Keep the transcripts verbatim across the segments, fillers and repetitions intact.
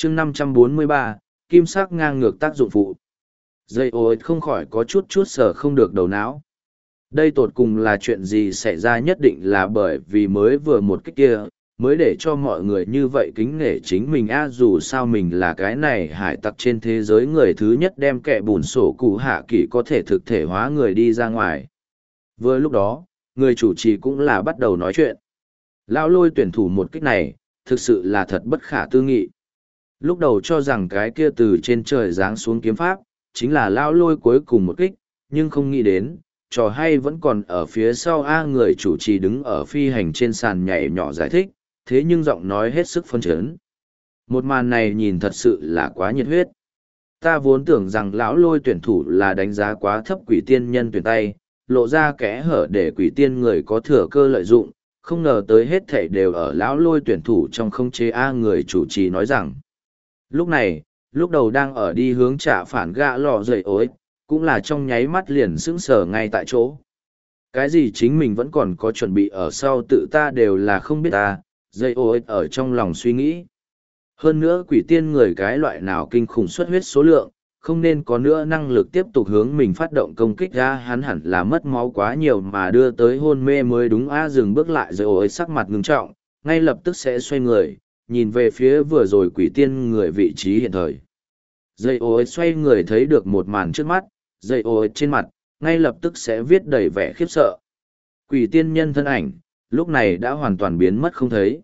chương năm trăm bốn mươi ba, kim sắc ngang ngược tác dụng phụ. Dây ô không khỏi có chút chút sở không được đầu não. Đây tột cùng là chuyện gì xảy ra, nhất định là bởi vì mới vừa một cái kia, mới để cho mọi người như vậy kính nể chính mình a dù sao mình là cái này hải tặc trên thế giới người thứ nhất đem kẻ bùn sổ cụ hạ kỳ có thể thực thể hóa người đi ra ngoài. Vừa lúc đó, người chủ trì cũng là bắt đầu nói chuyện. Lão Lôi tuyển thủ một kích này, thực sự là thật bất khả tư nghị. Lúc đầu cho rằng cái kia từ trên trời giáng xuống kiếm pháp, chính là Lão Lôi cuối cùng một kích, nhưng không nghĩ đến, trò hay vẫn còn ở phía sau A. Người chủ trì đứng ở phi hành trên sàn nhảy nhỏ giải thích, thế nhưng giọng nói hết sức phấn chấn. Một màn này nhìn thật sự là quá nhiệt huyết. Ta vốn tưởng rằng Lão Lôi tuyển thủ là đánh giá quá thấp quỷ tiên nhân tuyển tay, lộ ra kẽ hở để quỷ tiên người có thừa cơ lợi dụng, không ngờ tới hết thảy đều ở Lão Lôi tuyển thủ trong không chế A. Người chủ trì nói rằng. Lúc này, lúc đầu đang ở đi hướng trả phản gã lò dậy ối, cũng là trong nháy mắt liền sững sờ ngay tại chỗ. Cái gì chính mình vẫn còn có chuẩn bị ở sau tự ta đều là không biết ta, dậy ối ở trong lòng suy nghĩ. Hơn nữa quỷ tiên người cái loại nào kinh khủng xuất huyết số lượng, không nên có nữa năng lực tiếp tục hướng mình phát động công kích ra, hắn hẳn là mất máu quá nhiều mà đưa tới hôn mê mới đúng. A dừng bước lại rồi ối sắc mặt ngưng trọng, ngay lập tức sẽ xoay người, nhìn về phía vừa rồi quỷ tiên người vị trí hiện thời. Dây ối xoay người thấy được một màn trước mắt, dây ối trên mặt, ngay lập tức sẽ viết đầy vẻ khiếp sợ. Quỷ tiên nhân thân ảnh, lúc này đã hoàn toàn biến mất không thấy.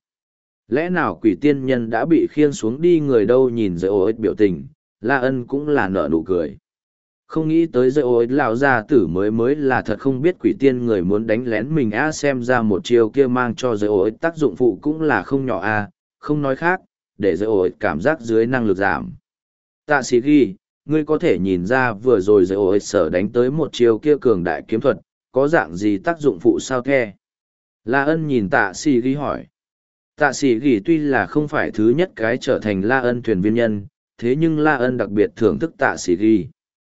Lẽ nào quỷ tiên nhân đã bị khiêng xuống đi người đâu? Nhìn dây ối biểu tình, La Ân cũng là nở nụ cười. Không nghĩ tới dây ối lão gia tử mới mới là thật không biết quỷ tiên người muốn đánh lén mình a, xem ra một chiều kia mang cho dây ối tác dụng phụ cũng là không nhỏ a, không nói khác, để dây ối cảm giác dưới năng lực giảm. Tạ sĩ ghi, ngươi có thể nhìn ra vừa rồi dây ối sở đánh tới một chiều kia cường đại kiếm thuật, có dạng gì tác dụng phụ sao the? La Ân nhìn tạ sĩ ghi hỏi. Tạ sĩ ghi tuy là không phải thứ nhất cái trở thành La Ân thuyền viên nhân, thế nhưng La Ân đặc biệt thưởng thức tạ sĩ ghi.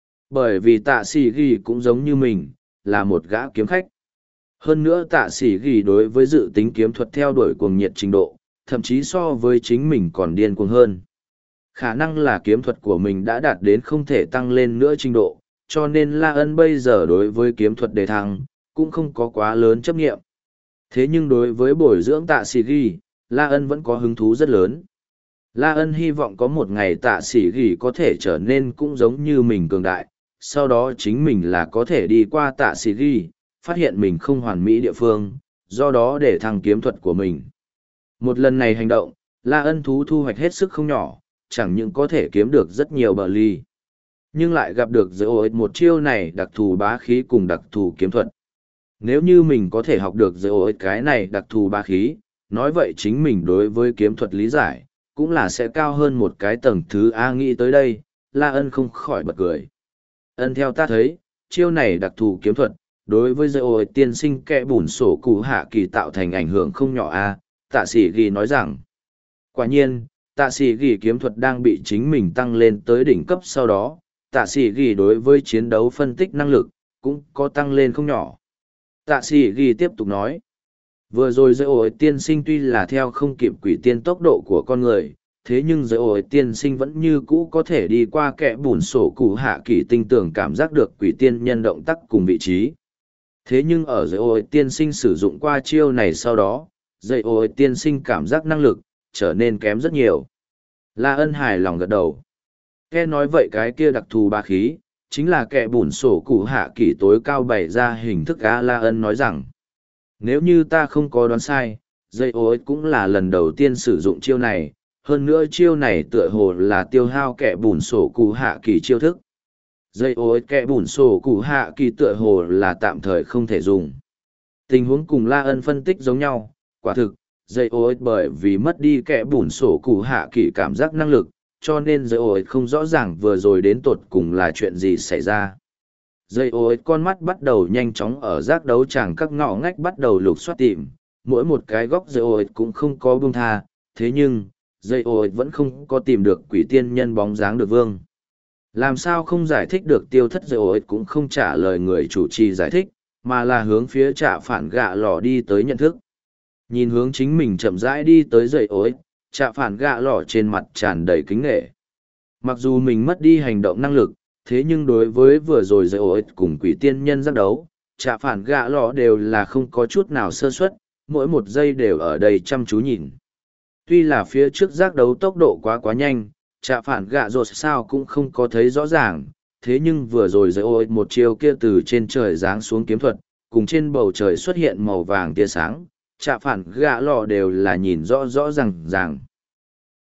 Bởi vì tạ sĩ ghi cũng giống như mình, là một gã kiếm khách. Hơn nữa tạ sĩ ghi đối với dự tính kiếm thuật theo đuổi cuồng nhiệt trình độ, thậm chí so với chính mình còn điên cuồng hơn. Khả năng là kiếm thuật của mình đã đạt đến không thể tăng lên nữa trình độ, cho nên La Ân bây giờ đối với kiếm thuật đề thăng, cũng không có quá lớn chấp nghiệm. Thế nhưng đối với bồi dưỡng tạ sĩ ghi, La Ân vẫn có hứng thú rất lớn. La Ân hy vọng có một ngày tạ sĩ ghi có thể trở nên cũng giống như mình cường đại, sau đó chính mình là có thể đi qua tạ sĩ ghi, phát hiện mình không hoàn mỹ địa phương, do đó để thăng kiếm thuật của mình. Một lần này hành động, La Ân thú thu hoạch hết sức không nhỏ, chẳng những có thể kiếm được rất nhiều bờ ly, nhưng lại gặp được dễ ổi một chiêu này đặc thù bá khí cùng đặc thù kiếm thuật. Nếu như mình có thể học được dễ ổi cái này đặc thù bá khí, nói vậy chính mình đối với kiếm thuật lý giải, cũng là sẽ cao hơn một cái tầng thứ. A nghĩ tới đây, La Ân không khỏi bật cười. Ân theo ta thấy, chiêu này đặc thù kiếm thuật, đối với dễ ổi tiên sinh kẻ bùn sổ cụ hạ kỳ tạo thành ảnh hưởng không nhỏ a. Tạ sĩ ghi nói rằng, quả nhiên, tạ sĩ ghi kiếm thuật đang bị chính mình tăng lên tới đỉnh cấp sau đó, tạ sĩ ghi đối với chiến đấu phân tích năng lực, cũng có tăng lên không nhỏ. Tạ sĩ ghi tiếp tục nói, vừa rồi dễ ổi tiên sinh tuy là theo không kịp quỷ tiên tốc độ của con người, thế nhưng dễ ổi tiên sinh vẫn như cũ có thể đi qua kẽ bùn sổ cụ hạ kỳ tinh tưởng cảm giác được quỷ tiên nhân động tác cùng vị trí. Thế nhưng ở dễ ổi tiên sinh sử dụng qua chiêu này sau đó, dễ ổi tiên sinh cảm giác năng lực, trở nên kém rất nhiều. La Ân hài lòng gật đầu. Nghe nói vậy cái kia đặc thù bá khí, chính là kẻ bùn sổ cụ hạ kỳ tối cao bày ra hình thức. A La Ân nói rằng, nếu như ta không có đoán sai, dây ối cũng là lần đầu tiên sử dụng chiêu này, hơn nữa chiêu này tựa hồ là tiêu hao kẻ bùn sổ cụ hạ kỳ chiêu thức. Dây ối kẻ bùn sổ cụ hạ kỳ tựa hồ là tạm thời không thể dùng. Tình huống cùng La Ân phân tích giống nhau, quả thực, dây ối bởi vì mất đi kẻ bùn sổ cụ hạ kỳ cảm giác năng lực, cho nên dây ối không rõ ràng vừa rồi đến tột cùng là chuyện gì xảy ra. Dây ối con mắt bắt đầu nhanh chóng ở giác đấu tràng các ngõ ngách bắt đầu lục soát tìm, mỗi một cái góc dây ối cũng không có buông tha, thế nhưng, dây ối vẫn không có tìm được quỷ tiên nhân bóng dáng được vương. Làm sao không giải thích được tiêu thất dây ối cũng không trả lời người chủ trì giải thích, mà là hướng phía trả phản gạ lò đi tới nhận thức. Nhìn hướng chính mình chậm rãi đi tới dây ối, trạ phản gạ lọ trên mặt tràn đầy kính nghệ. Mặc dù mình mất đi hành động năng lực, thế nhưng đối với vừa rồi dạy ổi cùng quỷ tiên nhân giác đấu, trạ phản gạ lọ đều là không có chút nào sơ suất, mỗi một giây đều ở đây chăm chú nhìn. Tuy là phía trước giác đấu tốc độ quá quá nhanh, trạ phản gạ rột sao cũng không có thấy rõ ràng, thế nhưng vừa rồi dạy ổi một chiều kia từ trên trời giáng xuống kiếm thuật, cùng trên bầu trời xuất hiện màu vàng tia sáng, trạ phản gạ lọ đều là nhìn rõ rõ ràng ràng.